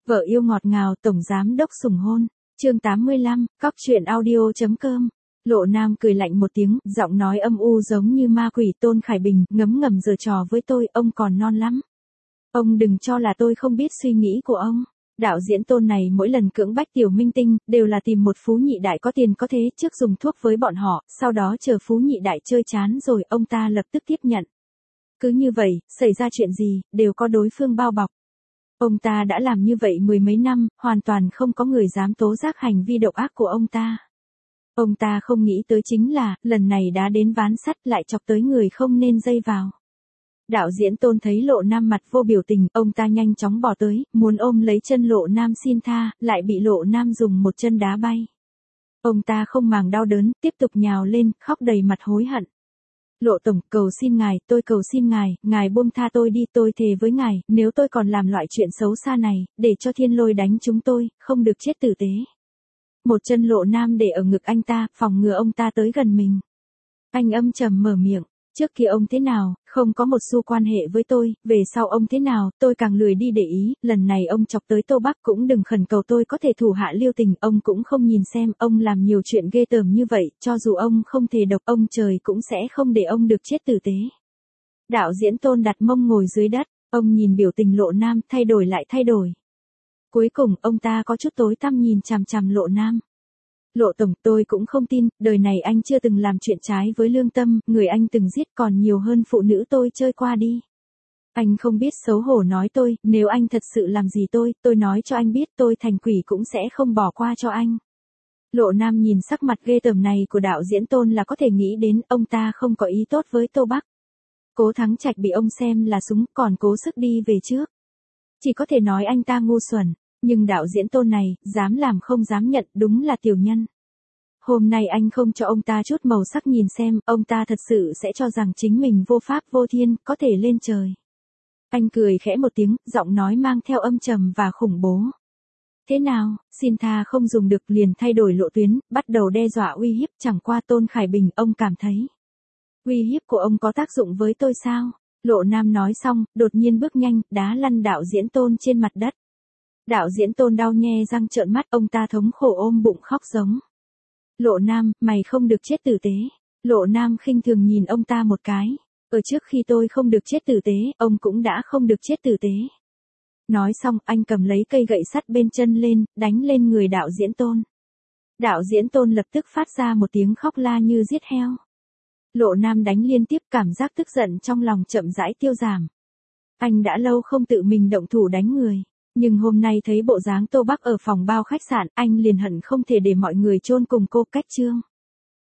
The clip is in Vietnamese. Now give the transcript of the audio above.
Vợ yêu ngọt ngào tổng giám đốc sủng hôn. Chương 85, cóc truyện audio.com. Lộ Nam cười lạnh một tiếng, giọng nói âm u giống như ma quỷ. Tôn Khải Bình, ngấm ngầm giở trò với tôi, ông còn non lắm. Ông đừng cho là tôi không biết suy nghĩ của ông. Đạo diễn Tôn này mỗi lần cưỡng bách tiểu minh tinh, đều là tìm một phú nhị đại có tiền có thế, trước dùng thuốc với bọn họ, sau đó chờ phú nhị đại chơi chán rồi ông ta lập tức tiếp nhận. Cứ như vậy, xảy ra chuyện gì, đều có đối phương bao bọc. Ông ta đã làm như vậy mười mấy năm, hoàn toàn không có người dám tố giác hành vi độc ác của ông ta. Ông ta không nghĩ tới chính là, lần này đã đến ván sắt lại chọc tới người không nên dây vào. Đạo diễn Tôn thấy Lộ Nam mặt vô biểu tình, ông ta nhanh chóng bỏ tới, muốn ôm lấy chân Lộ Nam xin tha, lại bị Lộ Nam dùng một chân đá bay. Ông ta không màng đau đớn, tiếp tục nhào lên, khóc đầy mặt hối hận. Lộ tổng, cầu xin ngài, tôi cầu xin ngài buông tha tôi đi, tôi thề với ngài, nếu tôi còn làm loại chuyện xấu xa này, để cho thiên lôi đánh chúng tôi, không được chết tử tế. Một chân Lộ Nam để ở ngực anh ta, phòng ngừa ông ta tới gần mình. Anh âm trầm mở miệng, trước kia ông thế nào, không có một xu quan hệ với tôi, về sau ông thế nào, tôi càng lười đi để ý, lần này ông chọc tới Tô Bắc cũng đừng khẩn cầu tôi có thể thủ hạ lưu tình, ông cũng không nhìn xem, ông làm nhiều chuyện ghê tởm như vậy, cho dù ông không thể độc, ông trời cũng sẽ không để ông được chết tử tế. Đạo diễn Tôn đặt mông ngồi dưới đất, ông nhìn biểu tình Lộ Nam, thay đổi lại thay đổi. Cuối cùng, ông ta có chút tối tăm nhìn chằm chằm Lộ Nam. Lộ tổng, tôi cũng không tin, đời này anh chưa từng làm chuyện trái với lương tâm, người anh từng giết còn nhiều hơn phụ nữ tôi chơi qua đi. Anh không biết xấu hổ nói tôi, nếu anh thật sự làm gì tôi nói cho anh biết tôi thành quỷ cũng sẽ không bỏ qua cho anh. Lộ Nam nhìn sắc mặt ghê tởm này của đạo diễn Tôn là có thể nghĩ đến ông ta không có ý tốt với Tô Bắc. Cố Thắng Trạch bị ông xem là súng, còn cố sức đi về trước. Chỉ có thể nói anh ta ngu xuẩn. Nhưng đạo diễn Tôn này, dám làm không dám nhận, đúng là tiểu nhân. Hôm nay anh không cho ông ta chút màu sắc nhìn xem, ông ta thật sự sẽ cho rằng chính mình vô pháp vô thiên, có thể lên trời. Anh cười khẽ một tiếng, giọng nói mang theo âm trầm và khủng bố. Thế nào, xin tha không dùng được liền thay đổi lộ tuyến, bắt đầu đe dọa uy hiếp, chẳng qua Tôn Khải Bình, ông cảm thấy. Uy hiếp của ông có tác dụng với tôi sao? Lộ Nam nói xong, đột nhiên bước nhanh, đá lăn đạo diễn Tôn trên mặt đất. Đạo diễn Tôn đau nhe răng trợn mắt, ông ta thống khổ ôm bụng khóc giống. Lộ Nam, mày không được chết tử tế. Lộ Nam khinh thường nhìn ông ta một cái. Ở trước khi tôi không được chết tử tế, ông cũng đã không được chết tử tế. Nói xong, anh cầm lấy cây gậy sắt bên chân lên, đánh lên người đạo diễn Tôn. Đạo diễn Tôn lập tức phát ra một tiếng khóc la như giết heo. Lộ Nam đánh liên tiếp, cảm giác tức giận trong lòng chậm rãi tiêu giảm. Anh đã lâu không tự mình động thủ đánh người. Nhưng hôm nay thấy bộ dáng Tô Bắc ở phòng bao khách sạn, anh liền hận không thể để mọi người chôn cùng cô. Cách chương